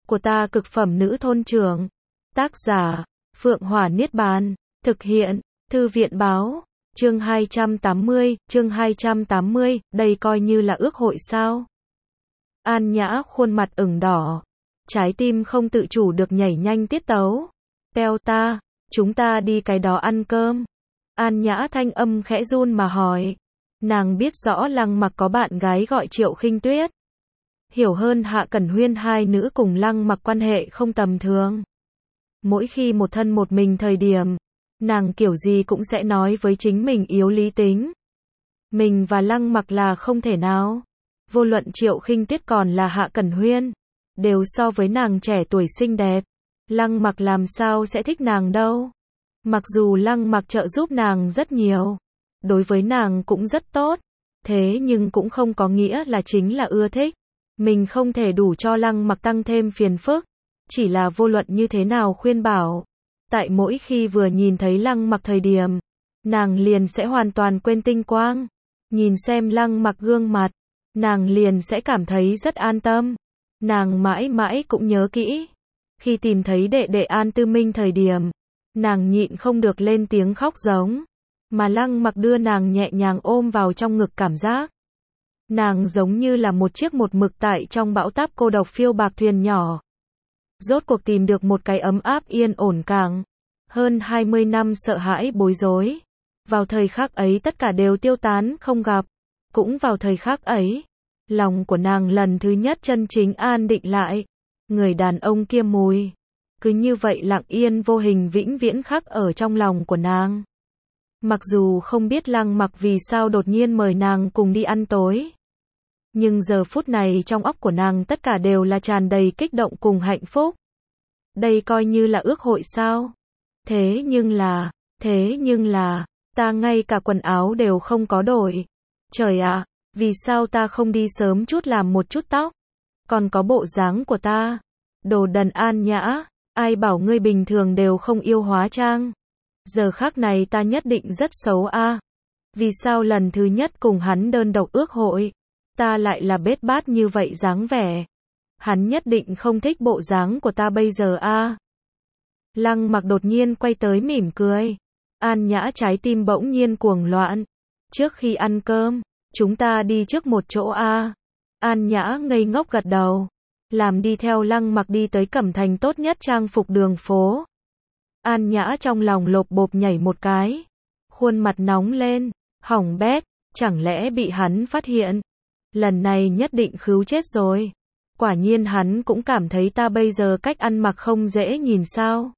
của ta cực phẩm nữ thôn trưởng. Tác giả, Phượng Hỏa Niết Bàn. Thực hiện, Thư viện báo. Chương 280, đây coi như là ước hội sao? An Nhã khuôn mặt ửng đỏ. Trái tim không tự chủ được nhảy nhanh tiết tấu. Peo ta, chúng ta đi cái đó ăn cơm. An Nhã thanh âm khẽ run mà hỏi. Nàng biết rõ Lăng Mặc có bạn gái gọi Triệu Khinh Tuyết. Hiểu hơn Hạ Cẩn Huyên hai nữ cùng Lăng Mặc quan hệ không tầm thường. Mỗi khi một thân một mình thời điểm, nàng kiểu gì cũng sẽ nói với chính mình yếu lý tính. Mình và Lăng Mặc là không thể nào. Vô luận Triệu Khinh Tuyết còn là Hạ Cẩn Huyên, đều so với nàng trẻ tuổi xinh đẹp. Lăng Mặc làm sao sẽ thích nàng đâu. Mặc dù Lăng Mặc trợ giúp nàng rất nhiều, đối với nàng cũng rất tốt, thế nhưng cũng không có nghĩa là chính là ưa thích. Mình không thể đủ cho Lăng Mặc tăng thêm phiền phức, chỉ là vô luận như thế nào khuyên bảo. Tại mỗi khi vừa nhìn thấy Lăng Mặc thời điểm, nàng liền sẽ hoàn toàn quên tinh quang. Nhìn xem Lăng Mặc gương mặt, nàng liền sẽ cảm thấy rất an tâm. Nàng mãi mãi cũng nhớ kỹ. Khi tìm thấy đệ đệ An Tư Minh thời điểm, nàng nhịn không được lên tiếng khóc giống. Mà Lăng Mặc đưa nàng nhẹ nhàng ôm vào trong ngực cảm giác. Nàng giống như là một chiếc một mực tại trong bão táp cô độc phiêu bạc thuyền nhỏ. Rốt cuộc tìm được một cái ấm áp yên ổn cảng. Hơn 20 năm sợ hãi bối rối. Vào thời khắc ấy tất cả đều tiêu tán không gặp. Cũng vào thời khắc ấy, lòng của nàng lần thứ nhất chân chính an định lại. Người đàn ông kia mùi. Cứ như vậy lặng yên vô hình vĩnh viễn khắc ở trong lòng của nàng. Mặc dù không biết Lăng Mặc vì sao đột nhiên mời nàng cùng đi ăn tối. Nhưng giờ phút này trong óc của nàng tất cả đều là tràn đầy kích động cùng hạnh phúc. Đây coi như là ước hội sao? Thế nhưng là, ta ngay cả quần áo đều không có đổi. Trời ạ, vì sao ta không đi sớm chút làm một chút tóc? Còn có bộ dáng của ta. Đồ đần An Nhã, ai bảo ngươi bình thường đều không yêu hóa trang. Giờ khắc này ta nhất định rất xấu a. Vì sao lần thứ nhất cùng hắn đơn độc ước hội, ta lại là bết bát như vậy dáng vẻ. Hắn nhất định không thích bộ dáng của ta bây giờ a. Lăng Mặc đột nhiên quay tới mỉm cười. An Nhã trái tim bỗng nhiên cuồng loạn. Trước khi ăn cơm, chúng ta đi trước một chỗ a. An Nhã ngây ngốc gật đầu. Làm đi theo Lăng Mặc đi tới Cẩm Thành tốt nhất trang phục đường phố. An Nhã trong lòng lộp bộp nhảy một cái. Khuôn mặt nóng lên. Hỏng bét, chẳng lẽ bị hắn phát hiện? Lần này nhất định khứu chết rồi. Quả nhiên hắn cũng cảm thấy ta bây giờ cách ăn mặc không dễ nhìn sao.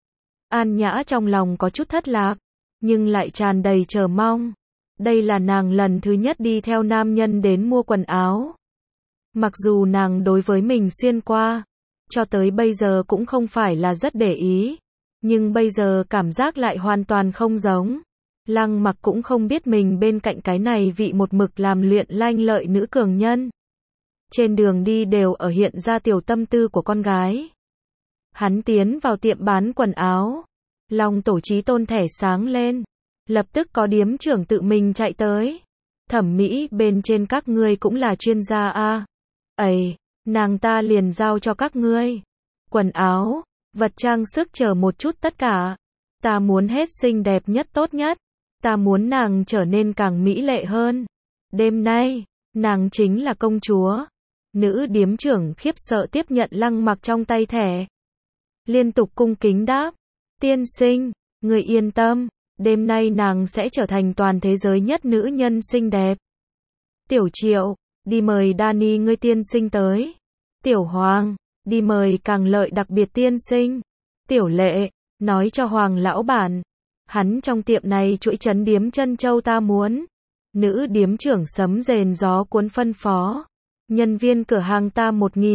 An Nhã trong lòng có chút thất lạc, nhưng lại tràn đầy chờ mong. Đây là nàng lần thứ nhất đi theo nam nhân đến mua quần áo. Mặc dù nàng đối với mình xuyên qua, cho tới bây giờ cũng không phải là rất để ý. Nhưng bây giờ cảm giác lại hoàn toàn không giống. Lăng Mặc cũng không biết mình bên cạnh cái này vị một mực làm luyện lanh lợi nữ cường nhân. Trên đường đi đều ở hiện ra tiểu tâm tư của con gái. Hắn tiến vào tiệm bán quần áo. Lòng tổ chí tôn thẻ sáng lên. Lập tức có điếm trưởng tự mình chạy tới. Thẩm mỹ bên trên các ngươi cũng là chuyên gia a. Ây, nàng ta liền giao cho các ngươi. Quần áo, vật trang sức chờ một chút tất cả. Ta muốn hết xinh đẹp nhất tốt nhất. Ta muốn nàng trở nên càng mỹ lệ hơn. Đêm nay, nàng chính là công chúa. Nữ điếm trưởng khiếp sợ tiếp nhận Lăng Mặc trong tay thẻ. Liên tục cung kính đáp. Tiên sinh, người yên tâm. Đêm nay nàng sẽ trở thành toàn thế giới nhất nữ nhân xinh đẹp. Tiểu Triệu, đi mời Dani ngươi tiên sinh tới. Tiểu Hoàng, đi mời Càng Lợi đặc biệt tiên sinh. Tiểu Lệ, nói cho Hoàng lão bản. Hắn trong tiệm này chuỗi trấn điếm chân châu ta muốn. Nữ điếm trưởng sấm rền gió cuốn phân phó. Nhân viên cửa hàng ta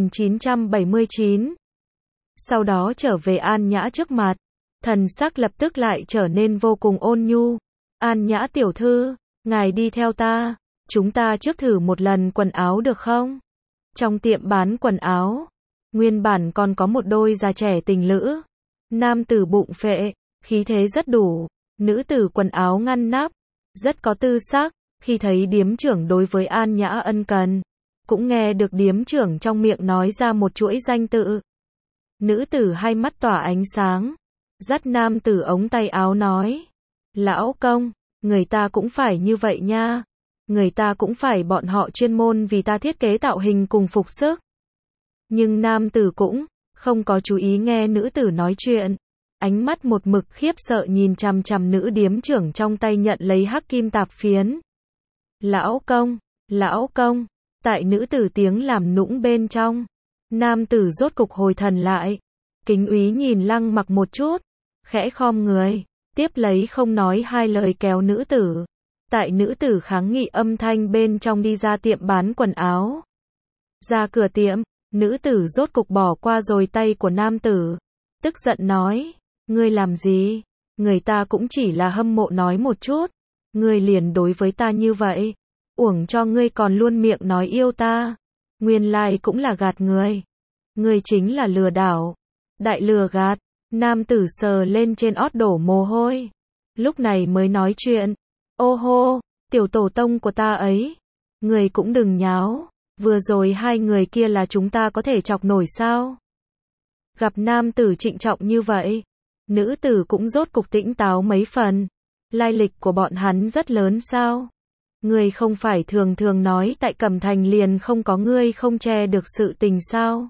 1979. Sau đó trở về An Nhã trước mặt. Thần sắc lập tức lại trở nên vô cùng ôn nhu. An Nhã tiểu thư, ngài đi theo ta. Chúng ta trước thử một lần quần áo được không? Trong tiệm bán quần áo, nguyên bản còn có một đôi già trẻ tình lữ. Nam tử bụng phệ, khí thế rất đủ. Nữ tử quần áo ngăn nắp, rất có tư sắc. Khi thấy điếm trưởng đối với An Nhã ân cần, cũng nghe được điếm trưởng trong miệng nói ra một chuỗi danh tự. Nữ tử hai mắt tỏa ánh sáng, dắt nam tử ống tay áo nói. Lão công, người ta cũng phải như vậy nha. Người ta cũng phải bọn họ chuyên môn vì ta thiết kế tạo hình cùng phục sức. Nhưng nam tử cũng không có chú ý nghe nữ tử nói chuyện. Ánh mắt một mực khiếp sợ nhìn chằm chằm nữ điếm trưởng trong tay nhận lấy hắc kim tạp phiến. Lão công, tại nữ tử tiếng làm nũng bên trong. Nam tử rốt cục hồi thần lại. Kính úy nhìn Lăng Mặc một chút, khẽ khom người, tiếp lấy không nói hai lời kéo nữ tử. Tại nữ tử kháng nghị âm thanh bên trong đi ra tiệm bán quần áo. Ra cửa tiệm, nữ tử rốt cục bỏ qua rồi tay của nam tử. Tức giận nói, ngươi làm gì? Người ta cũng chỉ là hâm mộ nói một chút. Ngươi liền đối với ta như vậy. Uổng cho ngươi còn luôn miệng nói yêu ta. Nguyên lai cũng là gạt người. Ngươi chính là lừa đảo. Đại lừa gạt. Nam tử sờ lên trên ót đổ mồ hôi. Lúc này mới nói chuyện. Ô hô, tiểu tổ tông của ta ấy. Người cũng đừng nháo. Vừa rồi hai người kia là chúng ta có thể chọc nổi sao? Gặp nam tử trịnh trọng như vậy, nữ tử cũng rốt cục tĩnh táo mấy phần. Lai lịch của bọn hắn rất lớn sao? Ngươi không phải thường thường nói tại Cẩm Thành liền không có ngươi không che được sự tình sao?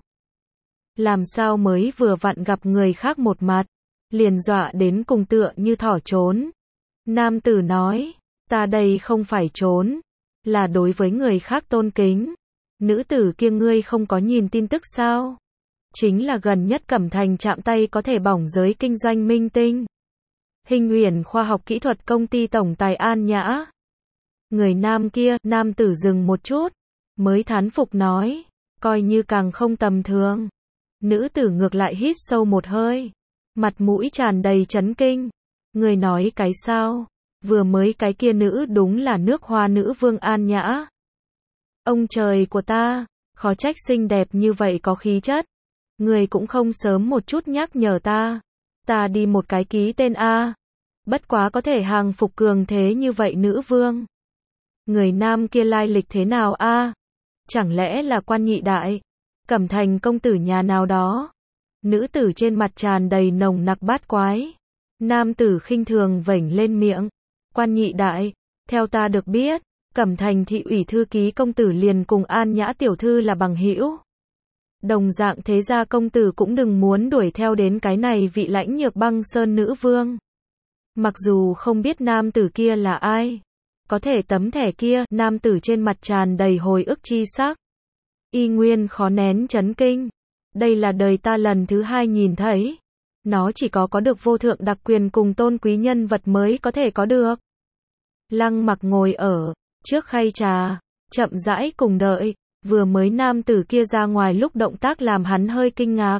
Làm sao mới vừa vặn gặp người khác một mặt, liền dọa đến cùng tựa như thỏ trốn. Nam tử nói, ta đây không phải trốn, là đối với người khác tôn kính. Nữ tử kia ngươi không có nhìn tin tức sao? Chính là gần nhất Cẩm Thành chạm tay có thể bỏng giới kinh doanh minh tinh. Hình Uyển khoa học kỹ thuật công ty tổng tài An Nhã. Người nam kia, nam tử dừng một chút, mới thán phục nói, coi như càng không tầm thường. Nữ tử ngược lại hít sâu một hơi, mặt mũi tràn đầy chấn kinh. Người nói cái sao? Vừa mới cái kia nữ đúng là nước Hoa nữ vương An Nhã. Ông trời của ta, khó trách xinh đẹp như vậy có khí chất. Người cũng không sớm một chút nhắc nhở ta. Ta đi một cái ký tên A. Bất quá có thể hàng phục cường thế như vậy nữ vương. Người nam kia lai lịch thế nào A? Chẳng lẽ là Quan Nhị Đại? Cẩm Thành công tử nhà nào đó? Nữ tử trên mặt tràn đầy nồng nặc bát quái. Nam tử khinh thường vểnh lên miệng. Quan Nhị Đại, theo ta được biết, Cẩm Thành thị ủy thư ký công tử liền cùng An Nhã tiểu thư là bằng hữu. Đồng dạng thế gia công tử cũng đừng muốn đuổi theo đến cái này vị Lãnh Nhược Băng Sơn nữ vương. Mặc dù không biết nam tử kia là ai, có thể tấm thẻ kia, nam tử trên mặt tràn đầy hồi ức chi sắc. Y nguyên khó nén chấn kinh. Đây là đời ta lần thứ hai nhìn thấy. Nó chỉ có được vô thượng đặc quyền cùng tôn quý nhân vật mới có thể có được. Lăng Mặc ngồi ở trước khay trà, chậm rãi cùng đợi. Vừa mới nam tử kia ra ngoài lúc động tác làm hắn hơi kinh ngạc.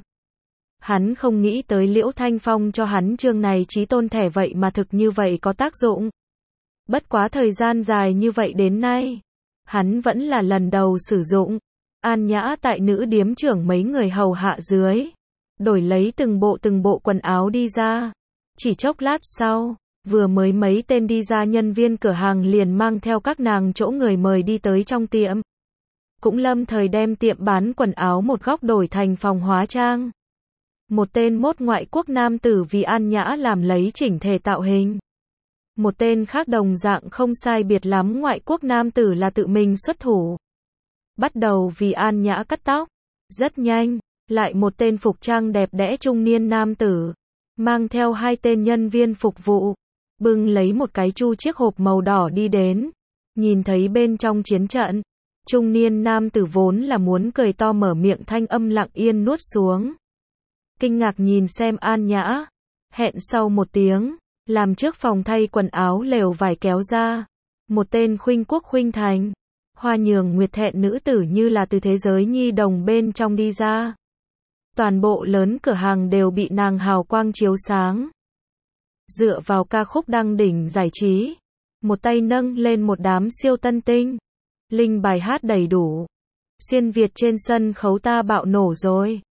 Hắn không nghĩ tới Liễu Thanh Phong cho hắn chương này chí tôn thẻ vậy mà thực như vậy có tác dụng. Bất quá thời gian dài như vậy đến nay, hắn vẫn là lần đầu sử dụng. An Nhã tại nữ điếm trưởng mấy người hầu hạ dưới, đổi lấy từng bộ quần áo đi ra. Chỉ chốc lát sau, vừa mới mấy tên đi ra nhân viên cửa hàng liền mang theo các nàng chỗ người mời đi tới trong tiệm. Cũng lâm thời đem tiệm bán quần áo một góc đổi thành phòng hóa trang. Một tên mốt ngoại quốc nam tử vì An Nhã làm lấy chỉnh thể tạo hình. Một tên khác đồng dạng không sai biệt lắm ngoại quốc nam tử là tự mình xuất thủ. Bắt đầu vì An Nhã cắt tóc. Rất nhanh, lại một tên phục trang đẹp đẽ trung niên nam tử, mang theo hai tên nhân viên phục vụ, bưng lấy một cái chiếc hộp màu đỏ đi đến. Nhìn thấy bên trong chiến trận, trung niên nam tử vốn là muốn cười to mở miệng thanh âm lặng yên nuốt xuống. Kinh ngạc nhìn xem An Nhã, hẹn sau một tiếng, làm trước phòng thay quần áo lều vải kéo ra. Một tên khuynh quốc khuynh thành, hoa nhường nguyệt thẹn nữ tử như là từ thế giới nhi đồng bên trong đi ra. Toàn bộ lớn cửa hàng đều bị nàng hào quang chiếu sáng. Dựa vào ca khúc đăng đỉnh giải trí, một tay nâng lên một đám siêu tân tinh. Linh bài hát đầy đủ. Xuyên Việt trên sân khấu ta bạo nổ rồi.